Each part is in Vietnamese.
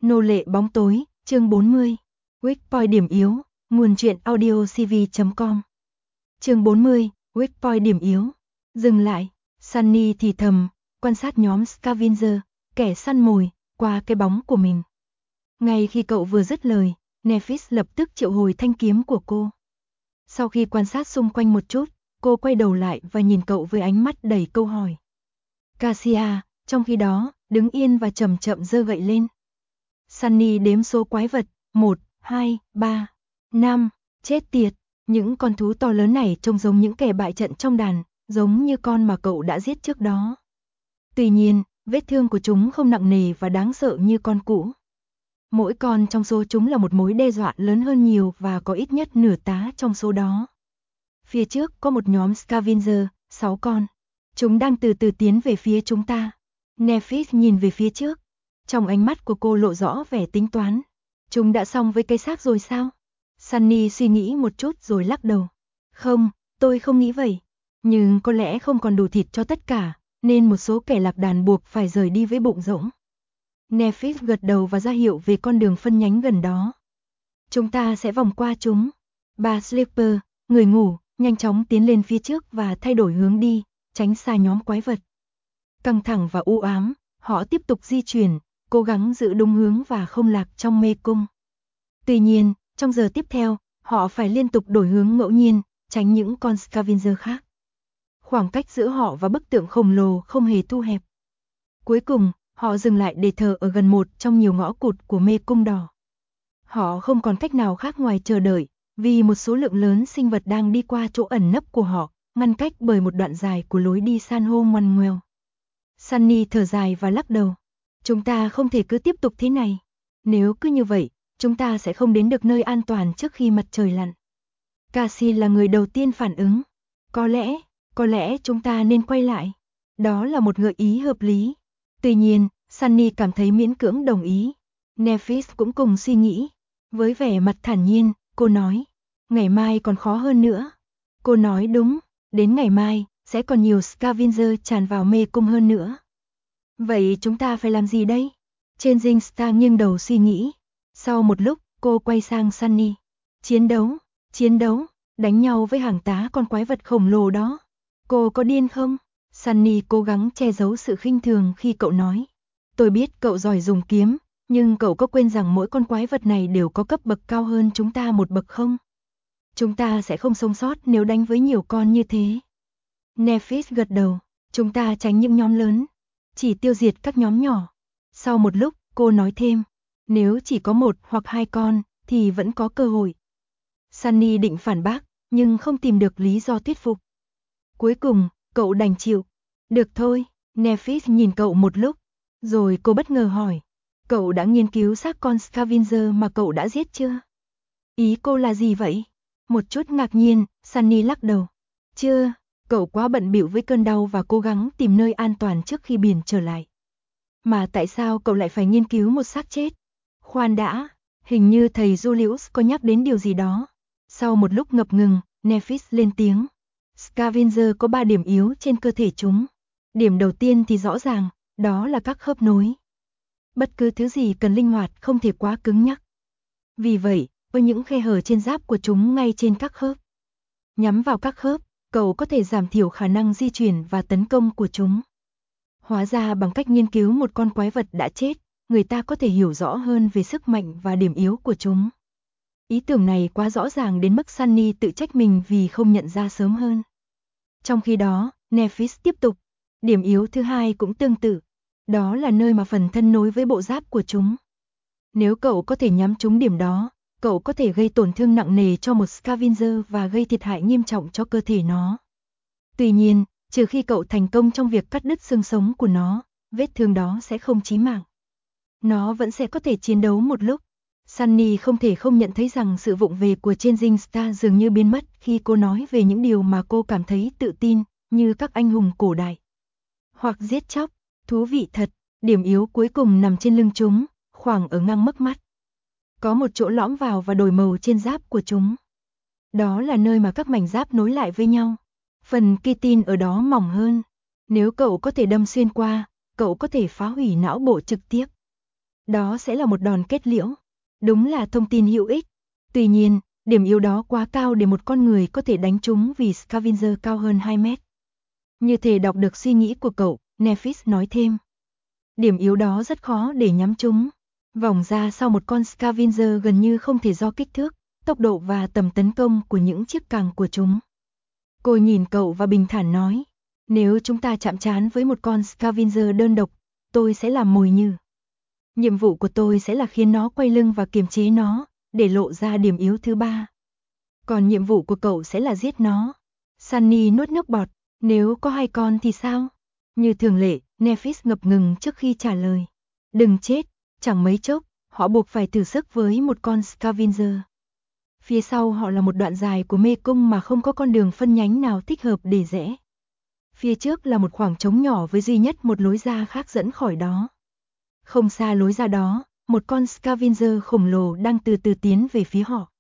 Nô lệ bóng tối, chương 40. Weak point điểm yếu, nguồn truyện audio cv.com. Chương 40, Weak point điểm yếu. Dừng lại, Sunny thì thầm, quan sát nhóm Scavenger, kẻ săn mồi, qua cái bóng của mình. Ngay khi cậu vừa dứt lời, Nephis lập tức triệu hồi thanh kiếm của cô. Sau khi quan sát xung quanh một chút, cô quay đầu lại và nhìn cậu với ánh mắt đầy câu hỏi. Cassia, trong khi đó, đứng yên và chậm chậm giơ gậy lên. Sunny đếm số quái vật, 1, 2, 3, 5, chết tiệt, những con thú to lớn này trông giống những kẻ bại trận trong đàn, giống như con mà cậu đã giết trước đó. Tuy nhiên, vết thương của chúng không nặng nề và đáng sợ như con cũ. Mỗi con trong số chúng là một mối đe dọa lớn hơn nhiều và có ít nhất nửa tá trong số đó. Phía trước có một nhóm Scavenger, 6 con. Chúng đang từ từ tiến về phía chúng ta. Nephis nhìn về phía trước. Trong ánh mắt của cô lộ rõ vẻ tính toán. Chúng đã xong với cái xác rồi sao? Sunny suy nghĩ một chút rồi lắc đầu. Không, tôi không nghĩ vậy. Nhưng có lẽ không còn đủ thịt cho tất cả, nên một số kẻ lạc đàn buộc phải rời đi với bụng rỗng. Nephis gật đầu và ra hiệu về con đường phân nhánh gần đó. Chúng ta sẽ vòng qua chúng. Bà Slipper, người ngủ, nhanh chóng tiến lên phía trước và thay đổi hướng đi, tránh xa nhóm quái vật. Căng thẳng và u ám, họ tiếp tục di chuyển, cố gắng giữ đúng hướng và không lạc trong mê cung. Tuy nhiên, trong giờ tiếp theo, họ phải liên tục đổi hướng ngẫu nhiên, tránh những con Scavenger khác. Khoảng cách giữa họ và bức tượng khổng lồ không hề thu hẹp. Cuối cùng, họ dừng lại để thờ ở gần một trong nhiều ngõ cụt của mê cung đỏ. Họ không còn cách nào khác ngoài chờ đợi, vì một số lượng lớn sinh vật đang đi qua chỗ ẩn nấp của họ, ngăn cách bởi một đoạn dài của lối đi san hô ngoằn ngoèo. Sunny thở dài và lắc đầu. Chúng ta không thể cứ tiếp tục thế này. Nếu cứ như vậy, chúng ta sẽ không đến được nơi an toàn trước khi mặt trời lặn. Cassie là người đầu tiên phản ứng. Có lẽ chúng ta nên quay lại. Đó là một gợi ý hợp lý. Tuy nhiên, Sunny cảm thấy miễn cưỡng đồng ý. Nephis cũng cùng suy nghĩ. Với vẻ mặt thản nhiên, cô nói. Ngày mai còn khó hơn nữa. Cô nói đúng, đến ngày mai, sẽ còn nhiều Scavenger tràn vào mê cung hơn nữa. Vậy chúng ta phải làm gì đây? Changing Star nghiêng đầu suy nghĩ. Sau một lúc, cô quay sang Sunny. Chiến đấu, đánh nhau với hàng tá con quái vật khổng lồ đó. Cô có điên không? Sunny cố gắng che giấu sự khinh thường khi cậu nói. Tôi biết cậu giỏi dùng kiếm, nhưng cậu có quên rằng mỗi con quái vật này đều có cấp bậc cao hơn chúng ta một bậc không? Chúng ta sẽ không sống sót nếu đánh với nhiều con như thế. Nephis gật đầu. Chúng ta tránh những nhóm lớn, chỉ tiêu diệt các nhóm nhỏ. Sau một lúc, cô nói thêm. Nếu chỉ có 1 hoặc 2 con, thì vẫn có cơ hội. Sunny định phản bác, nhưng không tìm được lý do thuyết phục. Cuối cùng, cậu đành chịu. Được thôi, Nephis nhìn cậu một lúc. Rồi cô bất ngờ hỏi. Cậu đã nghiên cứu xác con Scavenger mà cậu đã giết chưa? Ý cô là gì vậy? Một chút ngạc nhiên, Sunny lắc đầu. Chưa, cậu quá bận bịu với cơn đau và cố gắng tìm nơi an toàn trước khi biển trở lại. Mà tại sao cậu lại phải nghiên cứu một xác chết? Khoan đã, hình như thầy Julius có nhắc đến điều gì đó. Sau một lúc ngập ngừng, Nephis lên tiếng. Scavenger có 3 điểm yếu trên cơ thể chúng. Điểm đầu tiên thì rõ ràng, đó là các khớp nối. Bất cứ thứ gì cần linh hoạt không thể quá cứng nhắc. Vì vậy, có những khe hở trên giáp của chúng ngay trên các khớp. Nhắm vào các khớp, cậu có thể giảm thiểu khả năng di chuyển và tấn công của chúng. Hóa ra bằng cách nghiên cứu một con quái vật đã chết, người ta có thể hiểu rõ hơn về sức mạnh và điểm yếu của chúng. Ý tưởng này quá rõ ràng đến mức Sunny tự trách mình vì không nhận ra sớm hơn. Trong khi đó, Nephis tiếp tục. Điểm yếu thứ hai cũng tương tự. Đó là nơi mà phần thân nối với bộ giáp của chúng. Nếu cậu có thể nhắm trúng điểm đó, cậu có thể gây tổn thương nặng nề cho một Scavenger và gây thiệt hại nghiêm trọng cho cơ thể nó. Tuy nhiên, trừ khi cậu thành công trong việc cắt đứt xương sống của nó, vết thương đó sẽ không chí mạng. Nó vẫn sẽ có thể chiến đấu một lúc. Sunny không thể không nhận thấy rằng sự vụng về của Changing Star dường như biến mất khi cô nói về những điều mà cô cảm thấy tự tin, như các anh hùng cổ đại. Hoặc giết chóc, thú vị thật, điểm yếu cuối cùng nằm trên lưng chúng, khoảng ở ngang mấc mắt. Có một chỗ lõm vào và đổi màu trên giáp của chúng. Đó là nơi mà các mảnh giáp nối lại với nhau. Phần chitin ở đó mỏng hơn. Nếu cậu có thể đâm xuyên qua, cậu có thể phá hủy não bộ trực tiếp. Đó sẽ là một đòn kết liễu. Đúng là thông tin hữu ích. Tuy nhiên, điểm yếu đó quá cao để một con người có thể đánh trúng vì Scavenger cao hơn 2 mét. Như thể đọc được suy nghĩ của cậu, Nephis nói thêm. Điểm yếu đó rất khó để nhắm trúng. Vòng ra sau một con Scavenger gần như không thể do kích thước, tốc độ và tầm tấn công của những chiếc càng của chúng. Cô nhìn cậu và bình thản nói, nếu chúng ta chạm trán với một con Scavenger đơn độc, tôi sẽ làm mồi nhử. Nhiệm vụ của tôi sẽ là khiến nó quay lưng và kiềm chế nó, để lộ ra điểm yếu thứ ba. Còn nhiệm vụ của cậu sẽ là giết nó. Sunny nuốt nước bọt, nếu có 2 con thì sao? Như thường lệ, Nephis ngập ngừng trước khi trả lời. Đừng chết, chẳng mấy chốc, họ buộc phải thử sức với một con Scavenger. Phía sau họ là một đoạn dài của mê cung mà không có con đường phân nhánh nào thích hợp để rẽ. Phía trước là một khoảng trống nhỏ với duy nhất một lối ra khác dẫn khỏi đó. Không xa lối ra đó, một con Scavenger khổng lồ đang từ từ tiến về phía họ.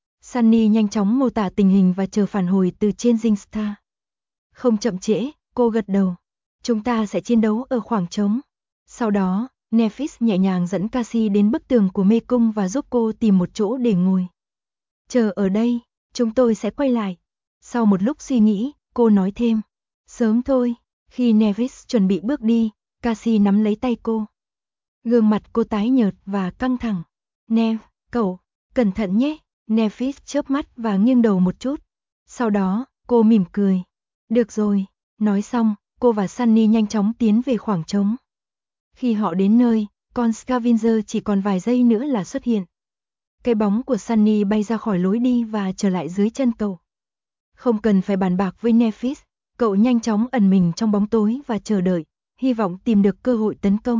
Sunny nhanh chóng mô tả tình hình và chờ phản hồi từ Changing Star. Không chậm trễ, cô gật đầu. Chúng ta sẽ chiến đấu ở khoảng trống. Sau đó, Nephis nhẹ nhàng dẫn Cassie đến bức tường của mê cung và giúp cô tìm một chỗ để ngồi. Chờ ở đây, chúng tôi sẽ quay lại. Sau một lúc suy nghĩ, cô nói thêm. Sớm thôi, khi Nephis chuẩn bị bước đi, Cassie nắm lấy tay cô. Gương mặt cô tái nhợt và căng thẳng. Nev, cậu, cẩn thận nhé. Nephis chớp mắt và nghiêng đầu một chút. Sau đó, cô mỉm cười. Được rồi, nói xong, cô và Sunny nhanh chóng tiến về khoảng trống. Khi họ đến nơi, con Scavenger chỉ còn vài giây nữa là xuất hiện. Cái bóng của Sunny bay ra khỏi lối đi và trở lại dưới chân cậu. Không cần phải bàn bạc với Nephis, cậu nhanh chóng ẩn mình trong bóng tối và chờ đợi, hy vọng tìm được cơ hội tấn công.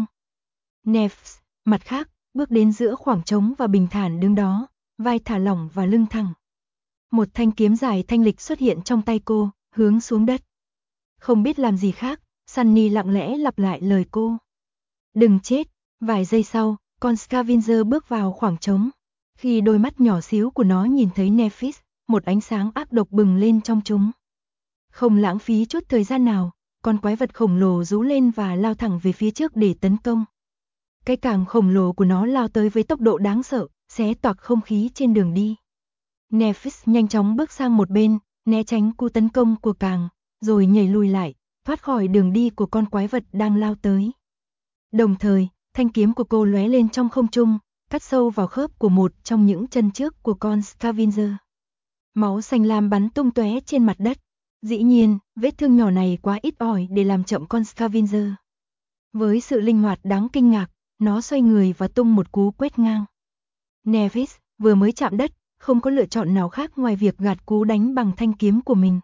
Nephis, mặt khác, bước đến giữa khoảng trống và bình thản đứng đó, vai thả lỏng và lưng thẳng. Một thanh kiếm dài thanh lịch xuất hiện trong tay cô, hướng xuống đất. Không biết làm gì khác, Sunny lặng lẽ lặp lại lời cô. Đừng chết. Vài giây sau, con Scavenger bước vào khoảng trống. Khi đôi mắt nhỏ xíu của nó nhìn thấy Nephis, một ánh sáng ác độc bừng lên trong chúng. Không lãng phí chút thời gian nào, con quái vật khổng lồ rú lên và lao thẳng về phía trước để tấn công. Cái càng khổng lồ của nó lao tới với tốc độ đáng sợ, xé toạc không khí trên đường đi. Nephis nhanh chóng bước sang một bên, né tránh cú tấn công của càng, rồi nhảy lùi lại, thoát khỏi đường đi của con quái vật đang lao tới. Đồng thời, thanh kiếm của cô lóe lên trong không trung, cắt sâu vào khớp của một trong những chân trước của con Scavenger. Máu xanh lam bắn tung tóe trên mặt đất. Dĩ nhiên, vết thương nhỏ này quá ít ỏi để làm chậm con Scavenger. Với sự linh hoạt đáng kinh ngạc, nó xoay người và tung một cú quét ngang. Nephis vừa mới chạm đất, không có lựa chọn nào khác ngoài việc gạt cú đánh bằng thanh kiếm của mình.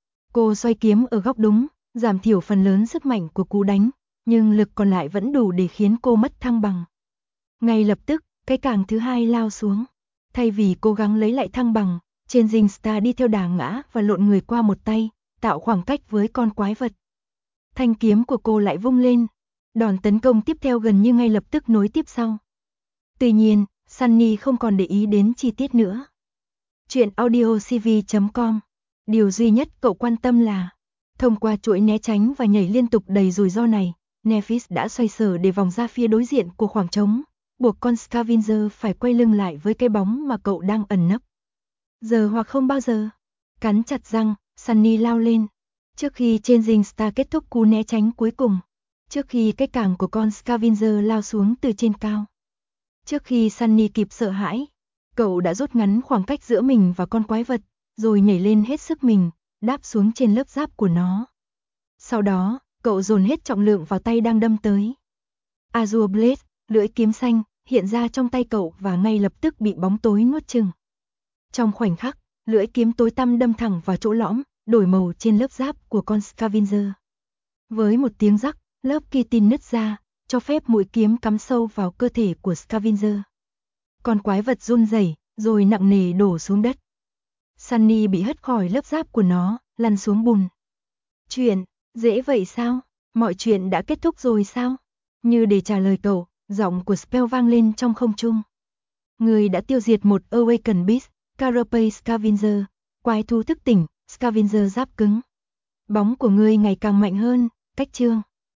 Cô xoay kiếm ở góc đúng, giảm thiểu phần lớn sức mạnh của cú đánh, nhưng lực còn lại vẫn đủ để khiến cô mất thăng bằng. Ngay lập tức, cái càng thứ hai lao xuống. Thay vì cố gắng lấy lại thăng bằng, Changing Star đi theo đà ngã và lộn người qua một tay, tạo khoảng cách với con quái vật. Thanh kiếm của cô lại vung lên. Đòn tấn công tiếp theo gần như ngay lập tức nối tiếp sau. Tuy nhiên, Sunny không còn để ý đến chi tiết nữa. Chuyện audiocv.com. Điều duy nhất cậu quan tâm là, thông qua chuỗi né tránh và nhảy liên tục đầy rủi ro này, Nephis đã xoay sở để vòng ra phía đối diện của khoảng trống, buộc con Scavenger phải quay lưng lại với cái bóng mà cậu đang ẩn nấp. Giờ hoặc không bao giờ. Cắn chặt răng, Sunny lao lên. Trước khi Changing Star kết thúc cú né tránh cuối cùng. Trước khi cái càng của con Scavenger lao xuống từ trên cao. Trước khi Sunny kịp sợ hãi, cậu đã rút ngắn khoảng cách giữa mình và con quái vật, rồi nhảy lên hết sức mình, đáp xuống trên lớp giáp của nó. Sau đó, cậu dồn hết trọng lượng vào tay đang đâm tới. Azure Blade, lưỡi kiếm xanh, hiện ra trong tay cậu và ngay lập tức bị bóng tối nuốt chửng. Trong khoảnh khắc, lưỡi kiếm tối tăm đâm thẳng vào chỗ lõm, đổi màu trên lớp giáp của con Scavenger. Với một tiếng rắc, lớp chitin nứt ra, cho phép mũi kiếm cắm sâu vào cơ thể của Scavenger. Con quái vật run rẩy, rồi nặng nề đổ xuống đất. Sunny bị hất khỏi lớp giáp của nó, lăn xuống bùn. Chuyện, dễ vậy sao? Mọi chuyện đã kết thúc rồi sao? Như để trả lời cậu, giọng của Spell vang lên trong không trung. Người đã tiêu diệt một Awakened Beast, Carapace Scavenger, quái thú thức tỉnh, Scavenger giáp cứng. Bóng của ngươi ngày càng mạnh hơn, cách chương.